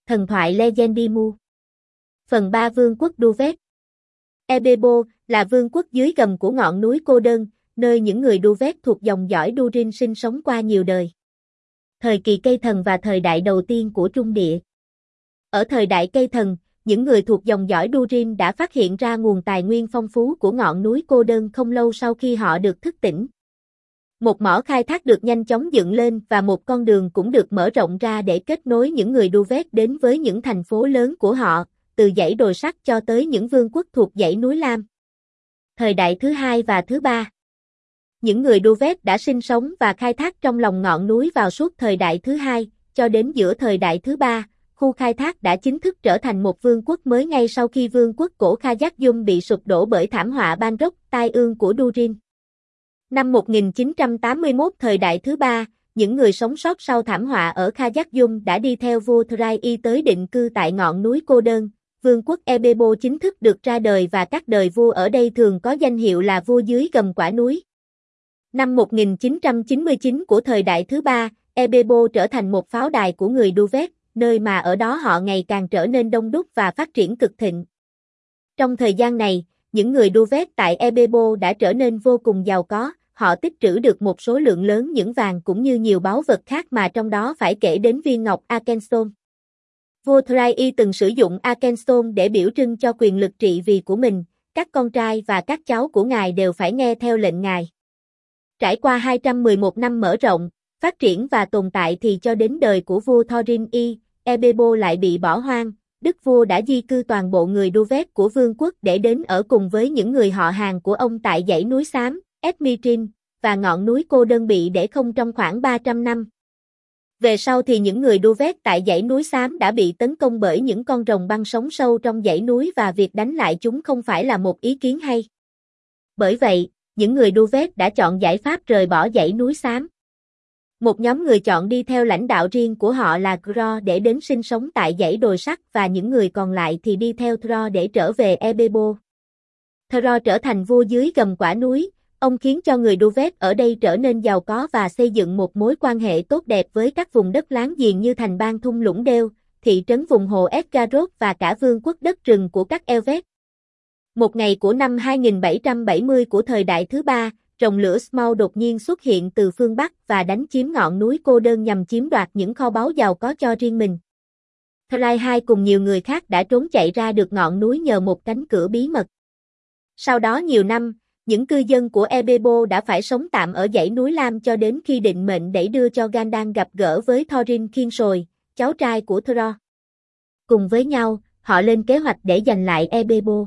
Thần thoại Legendimu. Phần 3 Vương quốc Duvet. Ebebo là vương quốc dưới gầm của ngọn núi cô đơn, nơi những người Duvet thuộc dòng dõi Durin sinh sống qua nhiều đời. Thời kỳ cây thần và thời đại đầu tiên của Trung Địa. Ở thời đại cây thần, những người thuộc dòng dõi Durin đã phát hiện ra nguồn tài nguyên phong phú của ngọn núi cô đơn không lâu sau khi họ được thức tỉnh. Một mỏ khai thác được nhanh chóng dựng lên và một con đường cũng được mở rộng ra để kết nối những người Duvet đến với những thành phố lớn của họ, từ dãy đồi sắt cho tới những vương quốc thuộc dãy núi Lam. Thời đại thứ hai và thứ ba. Những người Duvet đã sinh sống và khai thác trong lòng ngọn núi vào suốt thời đại thứ hai, cho đến giữa thời đại thứ ba, khu khai thác đã chính thức trở thành một vương quốc mới ngay sau khi vương quốc cổ Khayak-Yum bị sụp đổ bởi thảm họa Banrok, tai ương của Durin. Năm 1981 thời đại thứ ba, những người sống sót sau thảm họa ở Khayak-Yum đã đi theo vua Thrai tới định cư tại ngọn núi cô đơn. Vương quốc Ebebo chính thức được ra đời và các đời vua ở đây thường có danh hiệu là vua dưới gầm quả núi. Năm 1999 của thời đại thứ ba, Ebebo trở thành một pháo đài của người Duvet, nơi mà ở đó họ ngày càng trở nên đông đúc và phát triển cực thịnh. Trong thời gian này, những người Duvet tại Ebebo đã trở nên vô cùng giàu có, họ tích trữ được một số lượng lớn những vàng cũng như nhiều báu vật khác mà trong đó phải kể đến viên ngọc Arkenstone. Vua Thrai từng sử dụng Arkenstone để biểu trưng cho quyền lực trị vì của mình, các con trai và các cháu của ngài đều phải nghe theo lệnh ngài. Trải qua 211 năm mở rộng, phát triển và tồn tại thì cho đến đời của vua Thorin Ebebo lại bị bỏ hoang, đức vua đã di cư toàn bộ người Duvet của vương quốc để đến ở cùng với những người họ hàng của ông tại dãy núi xám, Esmitrin, và ngọn núi cô đơn bị để không trong khoảng 300 năm. Về sau thì những người Duvet tại dãy núi xám đã bị tấn công bởi những con rồng băng sống sâu trong dãy núi và việc đánh lại chúng không phải là một ý kiến hay. Bởi vậy, những người Duvet đã chọn giải pháp rời bỏ dãy núi xám. Một nhóm người chọn đi theo lãnh đạo riêng của họ là Gro để đến sinh sống tại dãy đồi sắt và những người còn lại thì đi theo Thro để trở về Ebebo. Thro trở thành vua dưới gầm quả núi, ông khiến cho người Duvet ở đây trở nên giàu có và xây dựng một mối quan hệ tốt đẹp với các vùng đất láng giềng như thành bang thung lũng Đeo, thị trấn vùng hồ Esgaroth và cả vương quốc đất rừng của các Elvet. Một ngày của năm 2770 của thời đại thứ ba, rồng lửa Smaug đột nhiên xuất hiện từ phương Bắc và đánh chiếm ngọn núi cô đơn nhằm chiếm đoạt những kho báu giàu có cho riêng mình. Thrai II cùng nhiều người khác đã trốn chạy ra được ngọn núi nhờ một cánh cửa bí mật. Sau đó nhiều năm, những cư dân của Ebebo đã phải sống tạm ở dãy núi Lam cho đến khi định mệnh đẩy đưa cho Gandalf gặp gỡ với Thorin Khiên-sồi, cháu trai của Thro. Cùng với nhau, họ lên kế hoạch để giành lại Ebebo.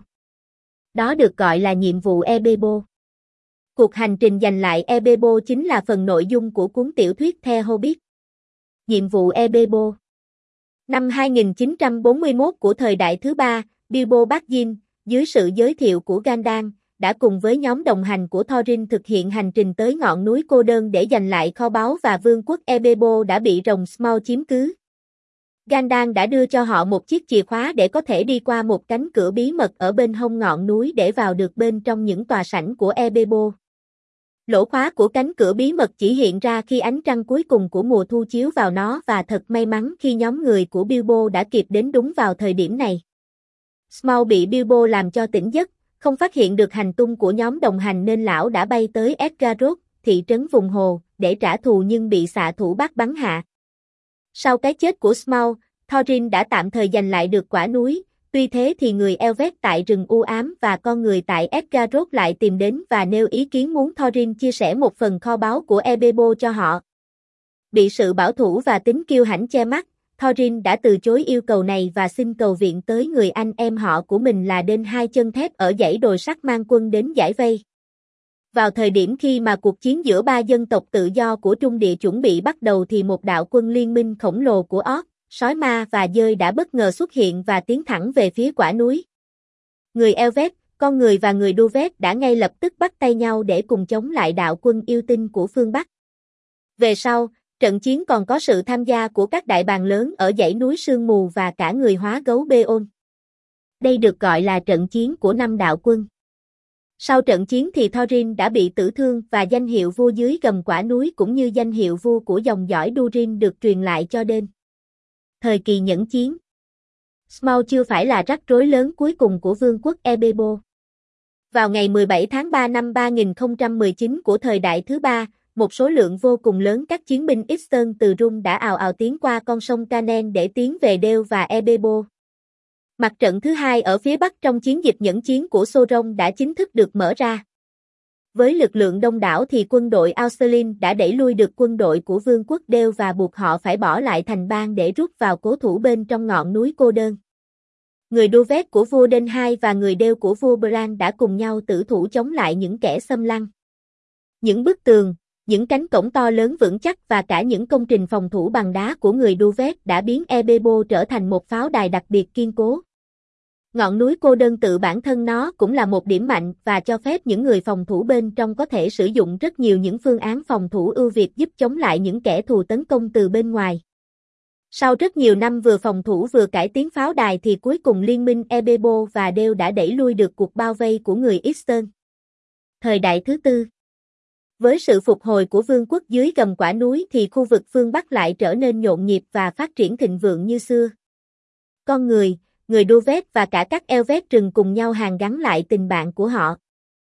Đó được gọi là nhiệm vụ Ebebo. Cuộc hành trình giành lại Ebebo chính là phần nội dung của cuốn tiểu thuyết The Hobbit. Nhiệm vụ Ebebo. Năm 2941 của thời đại thứ ba, Bilbo Baggins, dưới sự giới thiệu của Gandalf, đã cùng với nhóm đồng hành của Thorin thực hiện hành trình tới ngọn núi cô đơn để giành lại kho báu và vương quốc Ebebo đã bị rồng Smaug chiếm cứ. Gandalf đã đưa cho họ một chiếc chìa khóa để có thể đi qua một cánh cửa bí mật ở bên hông ngọn núi để vào được bên trong những tòa sảnh của Ebebo. Lỗ khóa của cánh cửa bí mật chỉ hiện ra khi ánh trăng cuối cùng của mùa thu chiếu vào nó và thật may mắn khi nhóm người của Bilbo đã kịp đến đúng vào thời điểm này. Smaug bị Bilbo làm cho tỉnh giấc, không phát hiện được hành tung của nhóm đồng hành nên lão đã bay tới Esgaroth, thị trấn vùng hồ, để trả thù nhưng bị xạ thủ bắt bắn hạ. Sau cái chết của Smaug, Thorin đã tạm thời giành lại được quả núi, tuy thế thì người Elvet tại rừng u ám và con người tại Esgaroth lại tìm đến và nêu ý kiến muốn Thorin chia sẻ một phần kho báu của Ebebo cho họ. Bị sự bảo thủ và tính kiêu hãnh che mắt, Thorin đã từ chối yêu cầu này và xin cầu viện tới người anh em họ của mình là Đên Hai Chân Thép ở dãy đồi sắt mang quân đến giải vây. Vào thời điểm khi mà cuộc chiến giữa ba dân tộc tự do của Trung Địa chuẩn bị bắt đầu thì một đạo quân liên minh khổng lồ của Orc, sói ma và dơi đã bất ngờ xuất hiện và tiến thẳng về phía quả núi. Người Elvet, con người và người Duvet đã ngay lập tức bắt tay nhau để cùng chống lại đạo quân yêu tinh của phương Bắc. Về sau, trận chiến còn có sự tham gia của các đại bàng lớn ở dãy núi sương mù và cả người hóa gấu Beorn. Đây được gọi là trận chiến của 5 đạo quân. Sau trận chiến thì Thorin đã bị tử thương và danh hiệu vua dưới gầm quả núi cũng như danh hiệu vua của dòng dõi Durin được truyền lại cho Đên. Thời kỳ nhẫn chiến. Small chưa phải là rắc rối lớn cuối cùng của vương quốc Ebebo. Vào ngày 17 tháng 3 năm 3019 của thời đại thứ ba, một số lượng vô cùng lớn các chiến binh Eastern từ Rum đã ào ào tiến qua con sông Canaan để tiến về Đeo và Ebebo. Mặt trận thứ hai ở phía bắc trong chiến dịch nhẫn chiến của Sauron đã chính thức được mở ra. Với lực lượng đông đảo thì quân đội Austerlin đã đẩy lui được quân đội của vương quốc Đeo và buộc họ phải bỏ lại thành bang để rút vào cố thủ bên trong ngọn núi cô đơn. Người Duvet của vua Denhai và người Đeo của vua Bran đã cùng nhau tử thủ chống lại những kẻ xâm lăng. Những bức tường, những cánh cổng to lớn vững chắc và cả những công trình phòng thủ bằng đá của người Duvet đã biến Ebebo trở thành một pháo đài đặc biệt kiên cố. Ngọn núi cô đơn tự bản thân nó cũng là một điểm mạnh và cho phép những người phòng thủ bên trong có thể sử dụng rất nhiều những phương án phòng thủ ưu việt giúp chống lại những kẻ thù tấn công từ bên ngoài. Sau rất nhiều năm vừa phòng thủ vừa cải tiến pháo đài thì cuối cùng liên minh Ebebo và Đeo đã đẩy lui được cuộc bao vây của người Eastern. Thời đại thứ tư. Với sự phục hồi của vương quốc dưới gầm quả núi thì khu vực phương Bắc lại trở nên nhộn nhịp và phát triển thịnh vượng như xưa. Con người Duvet và cả các Elvet rừng cùng nhau hàn gắn lại tình bạn của họ.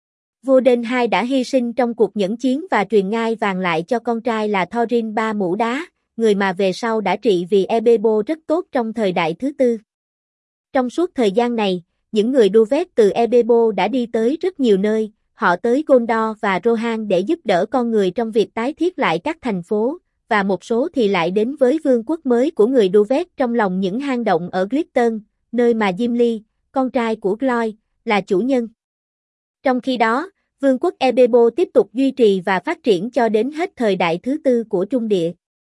Vua Denhai đã hy sinh trong cuộc nhẫn chiến và truyền ngai vàng lại cho con trai là Thorin Ba Mũ Đá, người mà về sau đã trị vì Ebebo rất tốt trong thời đại thứ tư. Trong suốt thời gian này, những người Duvet từ Ebebo đã đi tới rất nhiều nơi, họ tới Gondor và Rohan để giúp đỡ con người trong việc tái thiết lại các thành phố, và một số thì lại đến với vương quốc mới của người Duvet trong lòng những hang động ở Glitton, nơi mà Gimli, con trai của Glói, là chủ nhân. Trong khi đó, vương quốc Ebebo tiếp tục duy trì và phát triển cho đến hết thời đại thứ tư của Trung Địa.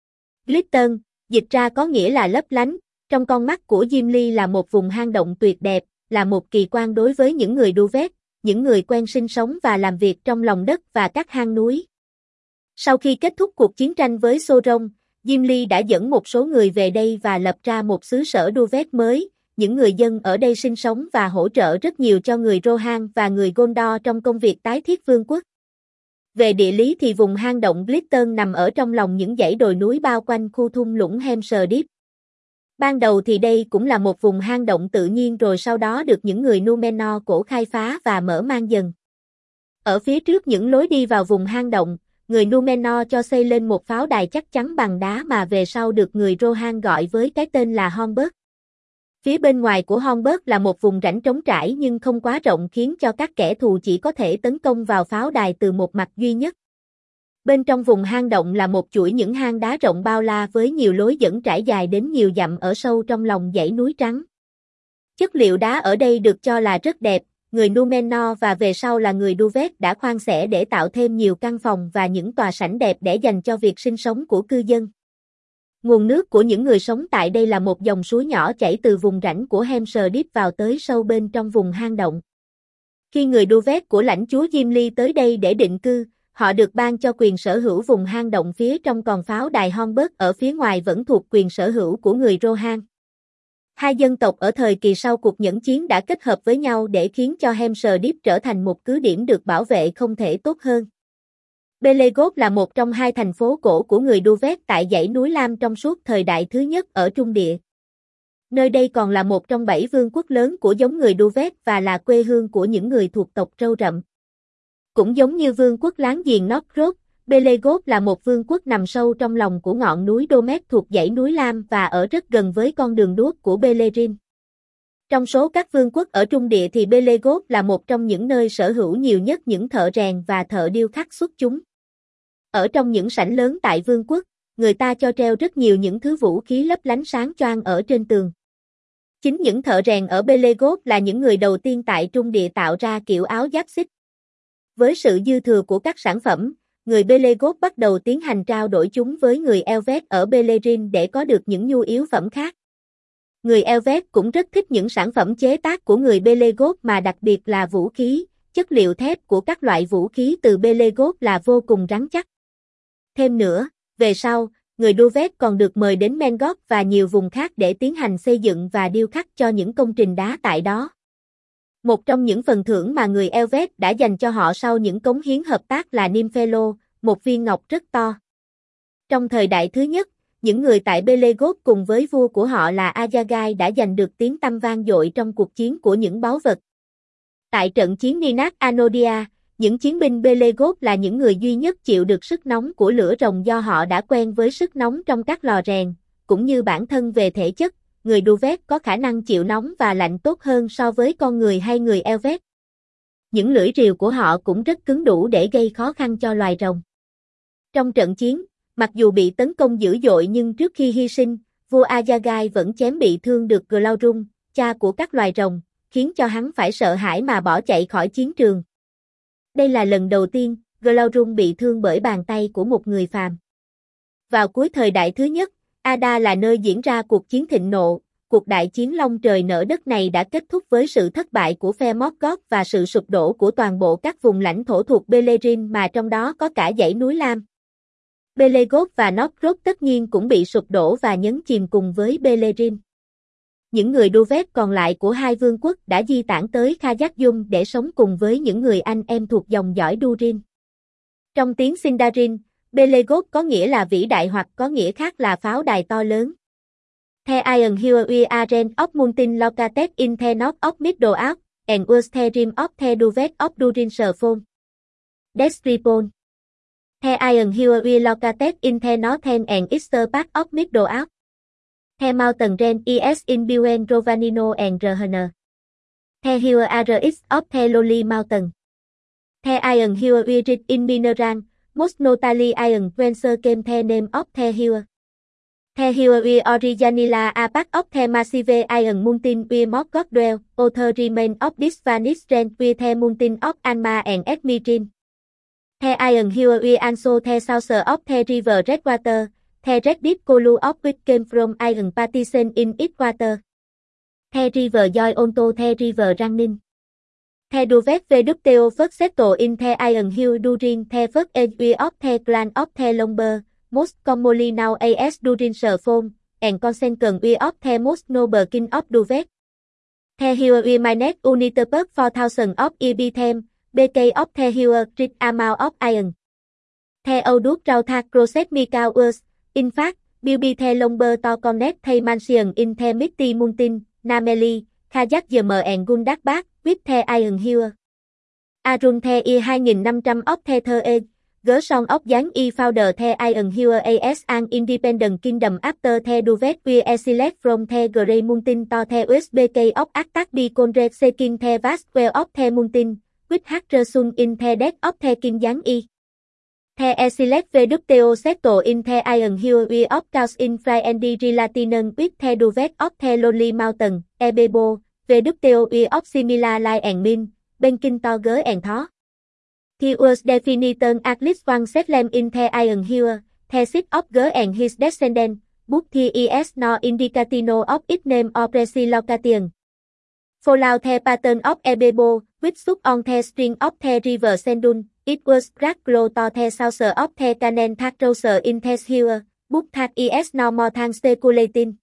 Glitton, dịch ra có nghĩa là lấp lánh, trong con mắt của Gimli là một vùng hang động tuyệt đẹp, là một kỳ quan đối với những người Duvet, những người quen sinh sống và làm việc trong lòng đất và các hang núi. Sau khi kết thúc cuộc chiến tranh với Sauron, Gimli đã dẫn một số người về đây và lập ra một xứ sở Duvet mới. Những người dân ở đây sinh sống và hỗ trợ rất nhiều cho người Rohan và người Gondor trong công việc tái thiết vương quốc. Về địa lý thì vùng hang động Glitton nằm ở trong lòng những dãy đồi núi bao quanh khu thung lũng Helm's Deep. Ban đầu thì đây cũng là một vùng hang động tự nhiên rồi sau đó được những người Númenor cổ khai phá và mở mang dần. Ở phía trước những lối đi vào vùng hang động, người Númenor cho xây lên một pháo đài chắc chắn bằng đá mà về sau được người Rohan gọi với cái tên là Hornburg. Phía bên ngoài của Hornburg là một vùng rãnh trống trải nhưng không quá rộng khiến cho các kẻ thù chỉ có thể tấn công vào pháo đài từ một mặt duy nhất. Bên trong vùng hang động là một chuỗi những hang đá rộng bao la với nhiều lối dẫn trải dài đến nhiều dặm ở sâu trong lòng dãy núi trắng. Chất liệu đá ở đây được cho là rất đẹp, người Númenor và về sau là người Duvet đã khoan xẻ để tạo thêm nhiều căn phòng và những tòa sảnh đẹp để dành cho việc sinh sống của cư dân. Nguồn nước của những người sống tại đây là một dòng suối nhỏ chảy từ vùng rãnh của Helm's Deep vào tới sâu bên trong vùng hang động. Khi người Duvet của lãnh chúa Gimli tới đây để định cư, họ được ban cho quyền sở hữu vùng hang động phía trong còn pháo đài Hornburg ở phía ngoài vẫn thuộc quyền sở hữu của người Rohan. Hai dân tộc ở thời kỳ sau cuộc nhẫn chiến đã kết hợp với nhau để khiến cho Helm's Deep trở thành một cứ điểm được bảo vệ không thể tốt hơn. Belegoth là một trong hai thành phố cổ của người Duvet tại dãy núi Lam trong suốt thời đại thứ nhất ở Trung Địa. Nơi đây còn là một trong 7 vương quốc lớn của giống người Duvet và là quê hương của những người thuộc tộc râu rậm. Cũng giống như vương quốc láng giềng Northrop, Belegoth là một vương quốc nằm sâu trong lòng của ngọn núi Domet thuộc dãy núi Lam và ở rất gần với con đường đuốc của Beleriand. Trong số các vương quốc ở Trung Địa thì Belegoth là một trong những nơi sở hữu nhiều nhất những thợ rèn và thợ điêu khắc xuất chúng. Ở trong những sảnh lớn tại vương quốc, người ta cho treo rất nhiều những thứ vũ khí lấp lánh sáng choang ở trên tường. Chính những thợ rèn ở Belegoth là những người đầu tiên tại Trung Địa tạo ra kiểu áo giáp xích. Với sự dư thừa của các sản phẩm, người Belegoth bắt đầu tiến hành trao đổi chúng với người Elvet ở Beleriand để có được những nhu yếu phẩm khác. Người Elvet cũng rất thích những sản phẩm chế tác của người Belegoth mà đặc biệt là vũ khí, chất liệu thép của các loại vũ khí từ Belegoth là vô cùng rắn chắc. Thêm nữa, về sau, người Duvet còn được mời đến Mengoth và nhiều vùng khác để tiến hành xây dựng và điêu khắc cho những công trình đá tại đó. Một trong những phần thưởng mà người Elvet đã dành cho họ sau những cống hiến hợp tác là Nymphelo, một viên ngọc rất to. Trong thời đại thứ nhất, những người tại Belegod cùng với vua của họ là Ajagai đã giành được tiếng tăm vang dội trong cuộc chiến của những báu vật. Tại trận chiến Ninat Anodia, những chiến binh Belegod là những người duy nhất chịu được sức nóng của lửa rồng do họ đã quen với sức nóng trong các lò rèn, cũng như bản thân về thể chất, người Duvet có khả năng chịu nóng và lạnh tốt hơn so với con người hay người Elvet. Những lưỡi rìu của họ cũng rất cứng đủ để gây khó khăn cho loài rồng. Trong trận chiến, mặc dù bị tấn công dữ dội nhưng trước khi hy sinh, vua Ajagai vẫn chém bị thương được Glaurung, cha của các loài rồng, khiến cho hắn phải sợ hãi mà bỏ chạy khỏi chiến trường. Đây là lần đầu tiên, Glaurung bị thương bởi bàn tay của một người phàm. Vào cuối thời đại thứ nhất, Ada là nơi diễn ra cuộc chiến thịnh nộ, cuộc đại chiến long trời nở đất này đã kết thúc với sự thất bại của phe Morgoth và sự sụp đổ của toàn bộ các vùng lãnh thổ thuộc Beleriand mà trong đó có cả dãy núi Lam. Belegod và Northrop tất nhiên cũng bị sụp đổ và nhấn chìm cùng với Beleriand. Những người Duvet còn lại của hai vương quốc đã di tản tới Khazad-dûm để sống cùng với những người anh em thuộc dòng dõi Durin. Trong tiếng Sindarin, Belegod có nghĩa là vĩ đại hoặc có nghĩa khác là pháo đài to lớn. The Iron Hue Arent of Mountain located in the north of Middle Alp, and was the rim of the Duvet of Durin Serphon. Description. The Iron Hue located in the northern and eastern part of Middle Alp. The mountain range is in between Rovanino and Rhône. The Hue is of the Lowly Mountain. The Iron Hue rich in mineral, most notably iron whence came the name of the Hue. The Hue originally a part of the massive iron mountain where Morgoth dwell, author remain of this vanished range with the mountain of Alma and Esmeralda. The Iron Hue also the source of the river Redwater, the red deep column of which came from iron partition in its water. The river joy onto the river Rangnin. The Duvet VWTO first settled in the Iron Hue during the first age of the clan of the Lomber, most commonly now as Durin Serphon, and consequent of the most noble king of Duvet. The Hue mined Uniterburg 4,000 of Ibithem, BK of the Hue rich amount of iron. The Ouduk Rauthak Crosset Mikaus, in fact, Bilby the Lomber to connect the mansion in the Mighty Mountain, Nameli, Khazad-dûm and Gundabad, with the Iron Hue. Arun the I-2500 of the Third Age, Gerson of Giáng I founder the Iron Hue as an independent kingdom after the Duvet we exiled from the Grey Mountain to the USBK of Artak be Conrad seeking the vast well of the mountain, which had resulted in the death of the King Giáng I. The exiled VWTO settled in the Iron Hue of Chaos in Fry and Relatinum with the Duvet of the Lonely Mountain, Ebebo, VWTO of similar line and mean, Benkin Toger and Tho. He was definited at least one settlement in the Iron Hue, the seat of Ger and his descendant, but he is no indicatino of its name or precise location. Follow the pattern of Ebebo, which stood on the string of the river Sendun, it was dragged close to the south of the canal Thakroser in the Hue, but that is no more than speculating.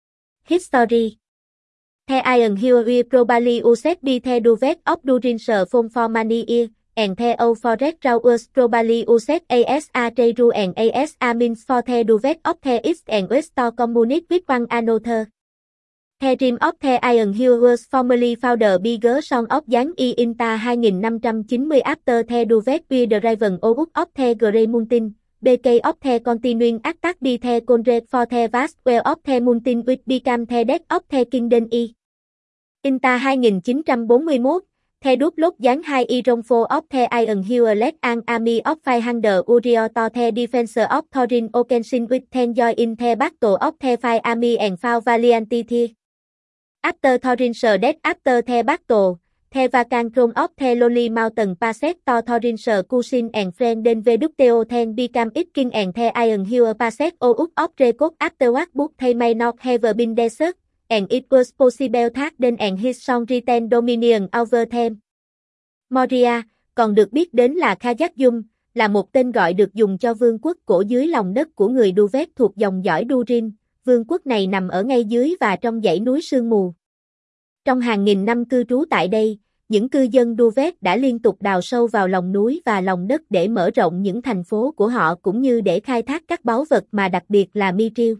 History. The Iron Hue probably used by the Duvet of Durin Serphon for many years, and the Forest Rowers probably used as a trade and as a means for the Duvet of the East and West to communicate with one another. The rim of the Iron Hue was formerly founded by Gerson of Giáng I in ta 2590 after the Duvet we driven out of the Grey Mountain, BK of the continuing attack by the Conrad for the vast well of the mountain which became the death of the Kingdom I. In ta 2941, the Dublot Giáng II Ironfo of the Iron Hue led an army of 500 Uriel to the defense of Thorin Okensin with 10 joy in the battle of the Five Army and found valiantly. After Thorin's death after the battle, the vacant throne of the Lonely Mountain passed to Thorin's cousin and friend then VWTO then became its king and the Iron Hue passed out of record afterward but they may not have been desert, and it was possible that then and his son retained dominion over them. Moria, còn được biết đến là Khazad-dûm, là một tên gọi được dùng cho vương quốc cổ dưới lòng đất của người Duvet thuộc dòng dõi Durin. Vương quốc này nằm ở ngay dưới và trong dãy núi sương mù. Trong hàng nghìn năm cư trú tại đây, những cư dân Duvet đã liên tục đào sâu vào lòng núi và lòng đất để mở rộng những thành phố của họ cũng như để khai thác các báu vật mà đặc biệt là Mithril.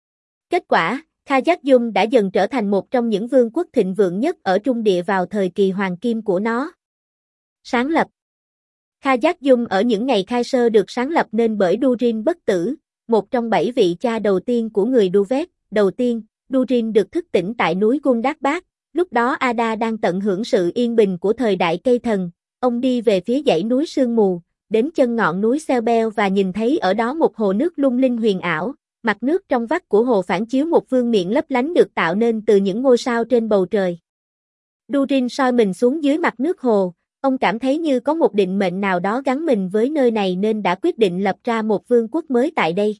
Kết quả, Khazad-dûm đã dần trở thành một trong những vương quốc thịnh vượng nhất ở Trung Địa vào thời kỳ hoàng kim của nó. Sáng lập Khazad-dûm ở những ngày khai sơ được sáng lập nên bởi Durin Bất Tử, một trong 7 vị cha đầu tiên của người Duvet. Đầu tiên, Durin được thức tỉnh tại núi Gundabad. Lúc đó Ada đang tận hưởng sự yên bình của thời đại cây thần. Ông đi về phía dãy núi sương mù, đến chân ngọn núi Selbel và nhìn thấy ở đó một hồ nước lung linh huyền ảo. Mặt nước trong vắt của hồ phản chiếu một vương miện lấp lánh được tạo nên từ những ngôi sao trên bầu trời. Durin soi mình xuống dưới mặt nước hồ, ông cảm thấy như có một định mệnh nào đó gắn mình với nơi này nên đã quyết định lập ra một vương quốc mới tại đây.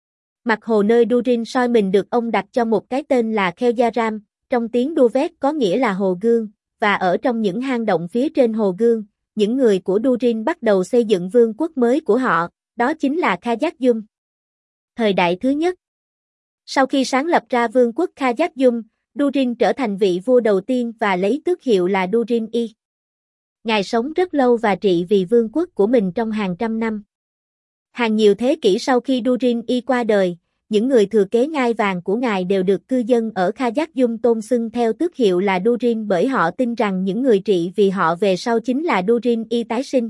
Mặt hồ nơi Durin soi mình được ông đặt cho một cái tên là Khel-Yaram, trong tiếng Duvet có nghĩa là hồ gương, và ở trong những hang động phía trên hồ gương, những người của Durin bắt đầu xây dựng vương quốc mới của họ, đó chính là Khazad-dûm. Thời đại thứ nhất. Sau khi sáng lập ra vương quốc Khazad-dûm, Durin trở thành vị vua đầu tiên và lấy tước hiệu là Durin-I. Ngài sống rất lâu và trị vì vương quốc của mình trong hàng trăm năm. Hàng nhiều thế kỷ sau khi Durin-I qua đời, những người thừa kế ngai vàng của ngài đều được cư dân ở Khazad-dûm tôn xưng theo tước hiệu là Durin bởi họ tin rằng những người trị vì họ về sau chính là Durin-I tái sinh.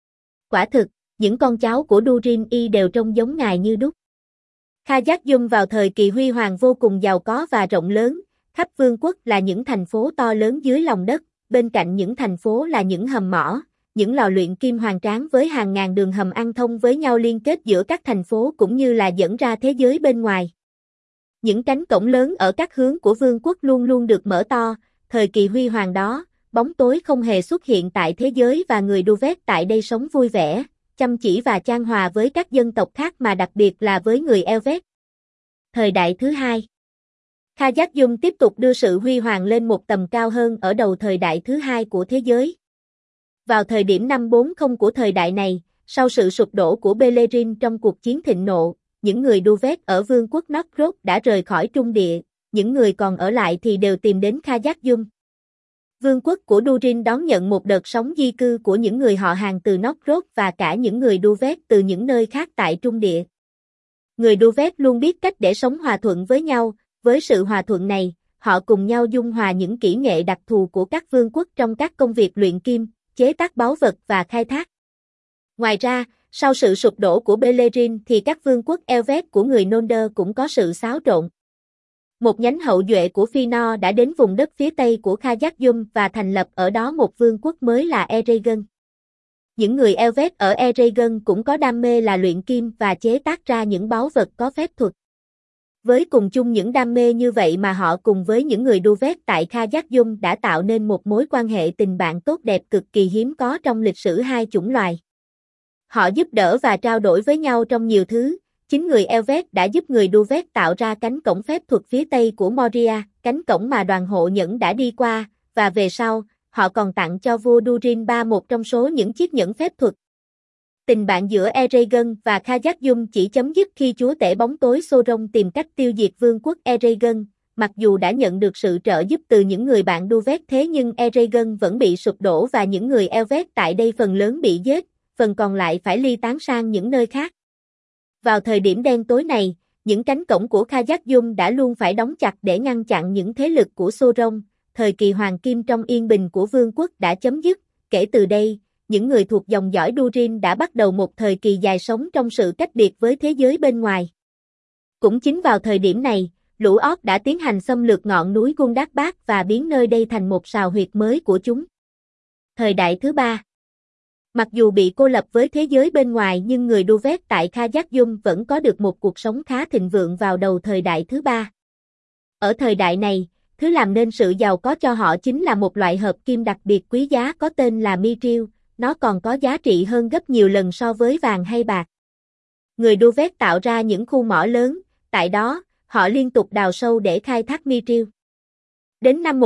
Quả thực, những con cháu của Durin-I đều trông giống ngài như đúc. Khazad-dûm vào thời kỳ huy hoàng vô cùng giàu có và rộng lớn, khắp vương quốc là những thành phố to lớn dưới lòng đất, bên cạnh những thành phố là những hầm mỏ, những lò luyện kim hoành tráng với hàng ngàn đường hầm ăn thông với nhau liên kết giữa các thành phố cũng như là dẫn ra thế giới bên ngoài. Những cánh cổng lớn ở các hướng của vương quốc luôn luôn được mở to, thời kỳ huy hoàng đó, bóng tối không hề xuất hiện tại thế giới và người Duvet tại đây sống vui vẻ, chăm chỉ và chan hòa với các dân tộc khác mà đặc biệt là với người Elvet. Thời đại thứ hai. Khazad-dûm tiếp tục đưa sự huy hoàng lên một tầm cao hơn ở đầu thời đại thứ hai của thế giới. Vào thời điểm năm 40 của thời đại này, sau sự sụp đổ của Beleriand trong cuộc chiến thịnh nộ, những người Duvet ở vương quốc Northrop đã rời khỏi Trung Địa, những người còn ở lại thì đều tìm đến Khazad-dûm. Vương quốc của Durin đón nhận một đợt sóng di cư của những người họ hàng từ Northrop và cả những người Duvet từ những nơi khác tại Trung Địa. Người Duvet luôn biết cách để sống hòa thuận với nhau, với sự hòa thuận này, họ cùng nhau dung hòa những kỹ nghệ đặc thù của các vương quốc trong các công việc luyện kim, chế tác báu vật và khai thác. Ngoài ra, sau sự sụp đổ của Beleriand thì các vương quốc Elvet của người Noldor cũng có sự xáo trộn. Một nhánh hậu duệ của Fëanor đã đến vùng đất phía tây của Khazad-dûm và thành lập ở đó một vương quốc mới là Eregion. Những người Elvet ở Eregion cũng có đam mê là luyện kim và chế tác ra những báu vật có phép thuật. Với cùng chung những đam mê như vậy mà họ cùng với những người Duvet tại Khazad-dûm đã tạo nên một mối quan hệ tình bạn tốt đẹp cực kỳ hiếm có trong lịch sử hai chủng loài. Họ giúp đỡ và trao đổi với nhau trong nhiều thứ. Chính người Elvet đã giúp người Duvet tạo ra cánh cổng phép thuật phía tây của Moria, cánh cổng mà đoàn hộ nhẫn đã đi qua, và về sau, họ còn tặng cho vua Durin III một trong số những chiếc nhẫn phép thuật. Tình bạn giữa Eregion và Khazad-dûm chỉ chấm dứt khi chúa tể bóng tối Sauron tìm cách tiêu diệt vương quốc Eregion. Mặc dù đã nhận được sự trợ giúp từ những người bạn Duvet thế nhưng Eregion vẫn bị sụp đổ và những người Elvet tại đây phần lớn bị giết, phần còn lại phải ly tán sang những nơi khác. Vào thời điểm đen tối này, những cánh cổng của Khazad-dûm đã luôn phải đóng chặt để ngăn chặn những thế lực của Sauron. Thời kỳ hoàng kim trong yên bình của vương quốc đã chấm dứt, kể từ đây, những người thuộc dòng dõi Durin đã bắt đầu một thời kỳ dài sống trong sự cách biệt với thế giới bên ngoài. Cũng chính vào thời điểm này, lũ Orc đã tiến hành xâm lược ngọn núi Gundabad và biến nơi đây thành một sào huyệt mới của chúng. Thời đại thứ ba. Mặc dù bị cô lập với thế giới bên ngoài nhưng người Duvet tại Khazad-dûm vẫn có được một cuộc sống khá thịnh vượng vào đầu thời đại thứ ba. Ở thời đại này, thứ làm nên sự giàu có cho họ chính là một loại hợp kim đặc biệt quý giá có tên là Mithril, nó còn có giá trị hơn gấp nhiều lần so với vàng hay bạc. Người Duvet tạo ra những khu mỏ lớn, tại đó, họ liên tục đào sâu để khai thác Mithril. Đến năm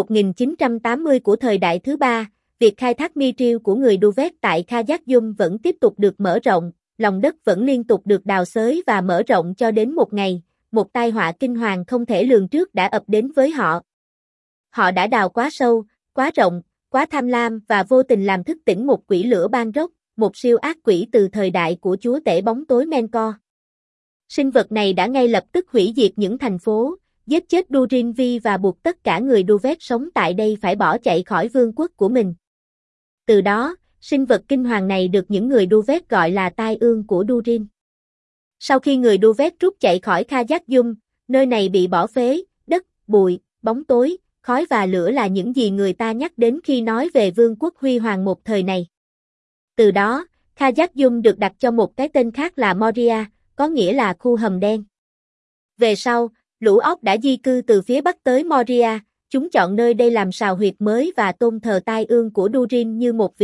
1980 của thời đại thứ ba, việc khai thác Mithril của người Duvet tại Khazad-dûm vẫn tiếp tục được mở rộng, lòng đất vẫn liên tục được đào xới và mở rộng cho đến một ngày, một tai họa kinh hoàng không thể lường trước đã ập đến với họ. Họ đã đào quá sâu, quá rộng, quá tham lam và vô tình làm thức tỉnh một quỷ lửa Balrog, một siêu ác quỷ từ thời đại của chúa tể bóng tối Melkor. Sinh vật này đã ngay lập tức hủy diệt những thành phố, giết chết Durinvi và buộc tất cả người Duvet sống tại đây phải bỏ chạy khỏi vương quốc của mình. Từ đó, sinh vật kinh hoàng này được những người Duvet gọi là tai ương của Durin. Sau khi người Duvet rút chạy khỏi Khazad-dûm, nơi này bị bỏ phế, đất, bụi, bóng tối, khói và lửa là những gì người ta nhắc đến khi nói về vương quốc huy hoàng một thời này. Từ đó, Khazad-dûm được đặt cho một cái tên khác là Moria, có nghĩa là khu hầm đen. Về sau, lũ óc đã di cư từ phía bắc tới Moria, chúng chọn nơi đây làm sào huyệt mới và tôn thờ tai ương của Durin như một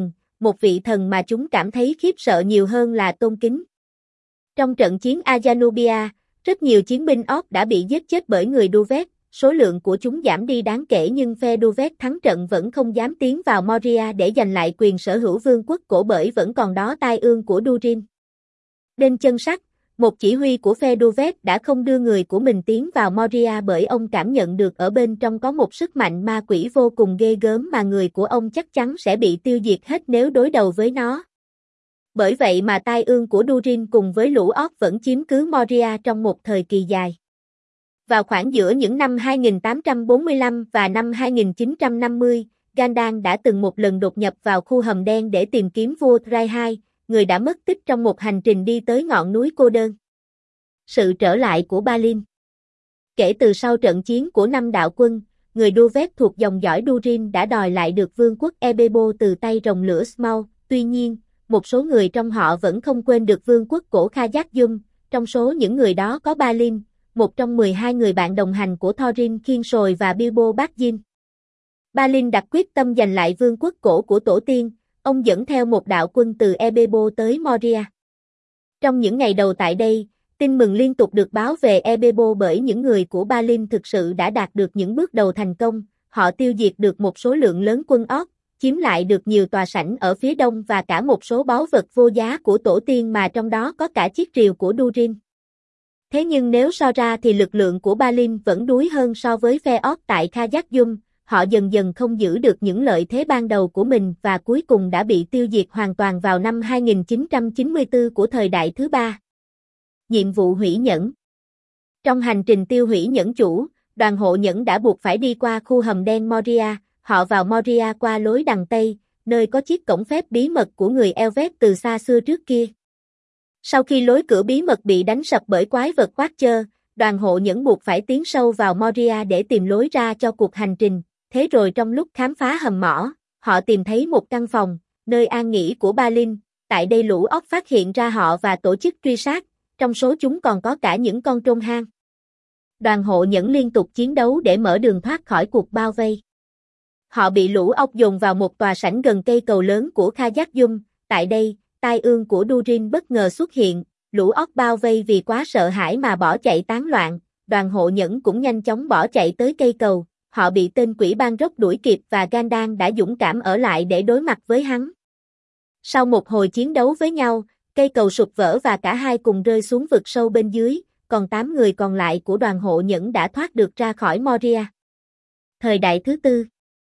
vị thần mà chúng cảm thấy khiếp sợ nhiều hơn là tôn kính. Trong trận chiến Ayanubia, rất nhiều chiến binh óc đã bị giết chết bởi người Duvet, số lượng của chúng giảm đi đáng kể nhưng phe Duvet thắng trận vẫn không dám tiến vào Moria để giành lại quyền sở hữu vương quốc cổ bởi vẫn còn đó tai ương của Durin. Đên chân sắt, một chỉ huy của phe Duvet đã không đưa người của mình tiến vào Moria bởi ông cảm nhận được ở bên trong có một sức mạnh ma quỷ vô cùng ghê gớm mà người của ông chắc chắn sẽ bị tiêu diệt hết nếu đối đầu với nó. Bởi vậy mà tai ương của Durin cùng với lũ orc vẫn chiếm cứ Moria trong một thời kỳ dài. Vào khoảng giữa những năm 2845 và năm 2950, Gandalf đã từng một lần đột nhập vào khu hầm đen để tìm kiếm vua Thrai II, người đã mất tích trong một hành trình đi tới ngọn núi cô đơn. Sự trở lại của Balin. Kể từ sau trận chiến của năm đạo quân, người Duvet thuộc dòng dõi Durin đã đòi lại được vương quốc Ebebo từ tay rồng lửa Smaug. Tuy nhiên, một số người trong họ vẫn không quên được vương quốc cổ Khazad-dûm. Trong số những người đó có Balin, một trong 12 người bạn đồng hành của Thorin Khiên-sồi và Bilbo Baggins. Balin đặt quyết tâm giành lại vương quốc cổ của tổ tiên. Ông dẫn theo một đạo quân từ Ebebo tới Moria. Trong những ngày đầu tại đây, tin mừng liên tục được báo về Ebebo bởi những người của Balin thực sự đã đạt được những bước đầu thành công. Họ tiêu diệt được một số lượng lớn quân orc, chiếm lại được nhiều tòa sảnh ở phía đông và cả một số báu vật vô giá của tổ tiên mà trong đó có cả chiếc rìu của Durin. Thế nhưng nếu so ra thì lực lượng của Balin vẫn đuối hơn so với phe orc tại Khazad-dûm. Họ dần dần không giữ được những lợi thế ban đầu của mình và cuối cùng đã bị tiêu diệt hoàn toàn vào năm 2994 của thời đại thứ ba. Nhiệm vụ hủy nhẫn. Trong hành trình tiêu hủy nhẫn chủ, đoàn hộ nhẫn đã buộc phải đi qua khu hầm đen Moria. Họ vào Moria qua lối đằng Tây, nơi có chiếc cổng phép bí mật của người Elvet từ xa xưa trước kia. Sau khi lối cửa bí mật bị đánh sập bởi quái vật Watcher, đoàn hộ nhẫn buộc phải tiến sâu vào Moria để tìm lối ra cho cuộc hành trình. Thế rồi trong lúc khám phá hầm mỏ, họ tìm thấy một căn phòng, nơi an nghỉ của Balin. Tại đây lũ óc phát hiện ra họ và tổ chức truy sát, trong số chúng còn có cả những con trôn hang. Đoàn hộ nhẫn liên tục chiến đấu để mở đường thoát khỏi cuộc bao vây. Họ bị lũ óc dồn vào một tòa sảnh gần cây cầu lớn của Khazad-dûm. Tại đây, tai ương của Durin bất ngờ xuất hiện, lũ óc bao vây vì quá sợ hãi mà bỏ chạy tán loạn. Đoàn hộ nhẫn cũng nhanh chóng bỏ chạy tới cây cầu. Họ bị tên quỷ Balrog đuổi kịp và Gandalf đã dũng cảm ở lại để đối mặt với hắn. Sau một hồi chiến đấu với nhau, cây cầu sụp vỡ và cả hai cùng rơi xuống vực sâu bên dưới, còn 8 người còn lại của đoàn hộ nhẫn đã thoát được ra khỏi Moria. Thời đại thứ tư.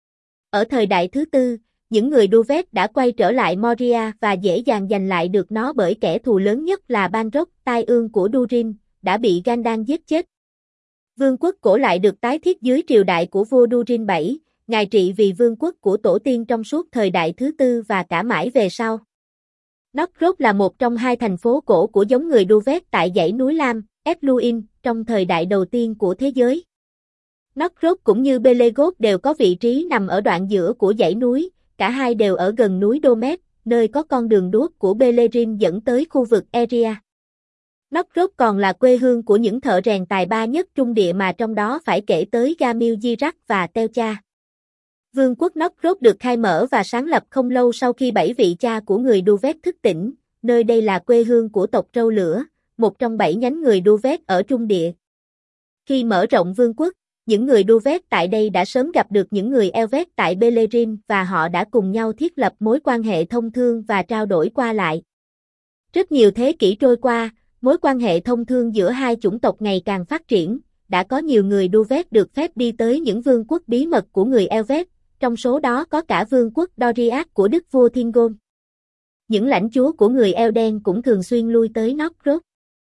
Ở thời đại thứ tư, những người Duvet đã quay trở lại Moria và dễ dàng giành lại được nó bởi kẻ thù lớn nhất là Balrog, tai ương của Durin, đã bị Gandalf giết chết. Vương quốc cổ lại được tái thiết dưới triều đại của vua Durin VII, ngài trị vì vương quốc của tổ tiên trong suốt thời đại thứ tư và cả mãi về sau. Northrop là một trong hai thành phố cổ của giống người Duvet tại dãy núi Lam, Etluin, trong thời đại đầu tiên của thế giới. Northrop cũng như Belegoth đều có vị trí nằm ở đoạn giữa của dãy núi, cả hai đều ở gần núi Domet, nơi có con đường đuốc của Beleriand dẫn tới khu vực Eria. Northrop còn là quê hương của những thợ rèn tài ba nhất Trung Địa mà trong đó phải kể tới Gamil-Girak và Telcha. Vương quốc Northrop được khai mở và sáng lập không lâu sau khi 7 vị cha của người Duvet thức tỉnh, nơi đây là quê hương của tộc Râu Lửa, một trong 7 nhánh người Duvet ở Trung Địa. Khi mở rộng vương quốc, những người Duvet tại đây đã sớm gặp được những người Elvet tại Beleriand và họ đã cùng nhau thiết lập mối quan hệ thông thương và trao đổi qua lại. Rất nhiều thế kỷ trôi qua, mối quan hệ thông thương giữa hai chủng tộc ngày càng phát triển, đã có nhiều người Duvet được phép đi tới những vương quốc bí mật của người Elvet, trong số đó có cả vương quốc Doriath của đức vua Thingol. Những lãnh chúa của người Elden cũng thường xuyên lui tới Northrop.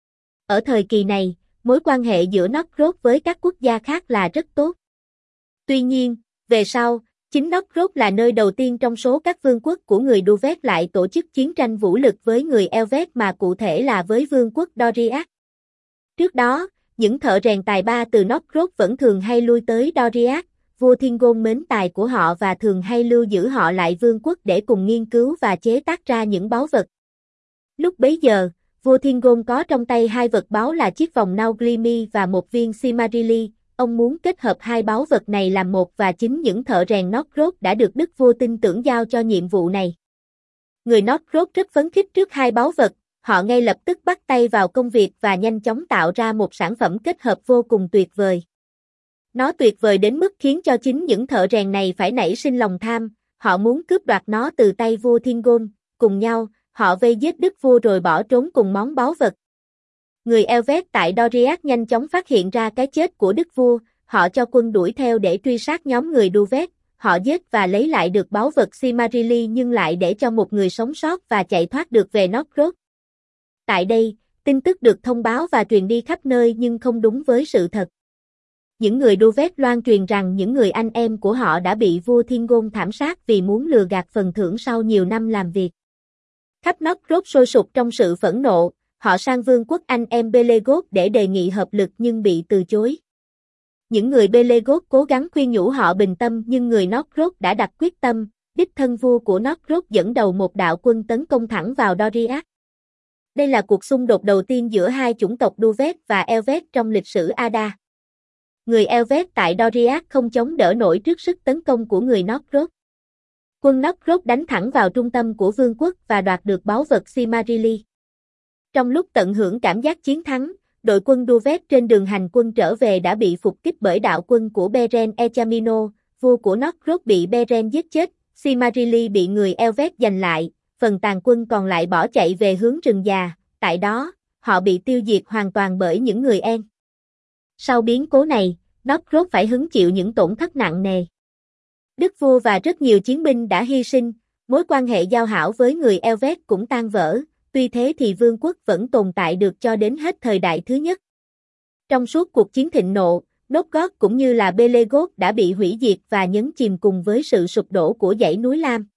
Ở thời kỳ này, mối quan hệ giữa Northrop với các quốc gia khác là rất tốt. Tuy nhiên, về sau, chính Northrop là nơi đầu tiên trong số các vương quốc của người Duvet lại tổ chức chiến tranh vũ lực với người Elvet mà cụ thể là với vương quốc Doriath. Trước đó, những thợ rèn tài ba từ Northrop vẫn thường hay lui tới Doriath, vua Thingol mến tài của họ và thường hay lưu giữ họ lại vương quốc để cùng nghiên cứu và chế tác ra những báu vật. Lúc bấy giờ, vua Thingol có trong tay hai vật báu là chiếc vòng Naughlimi và một viên Silmarili. Ông muốn kết hợp hai báu vật này làm một và chính những thợ rèn Northrop đã được đức vua tin tưởng giao cho nhiệm vụ này. Người Northrop rất phấn khích trước hai báu vật, họ ngay lập tức bắt tay vào công việc và nhanh chóng tạo ra một sản phẩm kết hợp vô cùng tuyệt vời. Nó tuyệt vời đến mức khiến cho chính những thợ rèn này phải nảy sinh lòng tham, họ muốn cướp đoạt nó từ tay vua Thingol, cùng nhau, họ vây giết đức vua rồi bỏ trốn cùng món báu vật. Người Elvet tại Doriath nhanh chóng phát hiện ra cái chết của đức vua, họ cho quân đuổi theo để truy sát nhóm người Duvet, họ giết và lấy lại được báu vật Silmarili nhưng lại để cho một người sống sót và chạy thoát được về Northrop. Tại đây, tin tức được thông báo và truyền đi khắp nơi nhưng không đúng với sự thật. Những người Duvet loan truyền rằng những người anh em của họ đã bị vua Thingol thảm sát vì muốn lừa gạt phần thưởng sau nhiều năm làm việc. Khắp Northrop sôi sục trong sự phẫn nộ, họ sang vương quốc anh em Belegoth để đề nghị hợp lực nhưng bị từ chối. Những người Belegoth cố gắng khuyên nhủ họ bình tâm nhưng người Northrop đã đặt quyết tâm, đích thân vua của Northrop dẫn đầu một đạo quân tấn công thẳng vào Doriath. Đây là cuộc xung đột đầu tiên giữa hai chủng tộc Duvet và Elvet trong lịch sử Ada. Người Elvet tại Doriath không chống đỡ nổi trước sức tấn công của người Northrop. Quân Northrop đánh thẳng vào trung tâm của vương quốc và đoạt được báu vật Silmarili. Trong lúc tận hưởng cảm giác chiến thắng, đội quân Duvet trên đường hành quân trở về đã bị phục kích bởi đạo quân của Beren Echamino, vua của Northrop bị Beren giết chết, Silmarili bị người Elvet giành lại, phần tàn quân còn lại bỏ chạy về hướng rừng già, tại đó, họ bị tiêu diệt hoàn toàn bởi những người En. Sau biến cố này, Northrop phải hứng chịu những tổn thất nặng nề. Đức vua và rất nhiều chiến binh đã hy sinh, mối quan hệ giao hảo với người Elvet cũng tan vỡ, tuy thế thì vương quốc vẫn tồn tại được cho đến hết thời đại thứ nhất. Trong suốt cuộc chiến thịnh nộ, Novgorod cũng như là Belegoth đã bị hủy diệt và nhấn chìm cùng với sự sụp đổ của dãy núi Lam.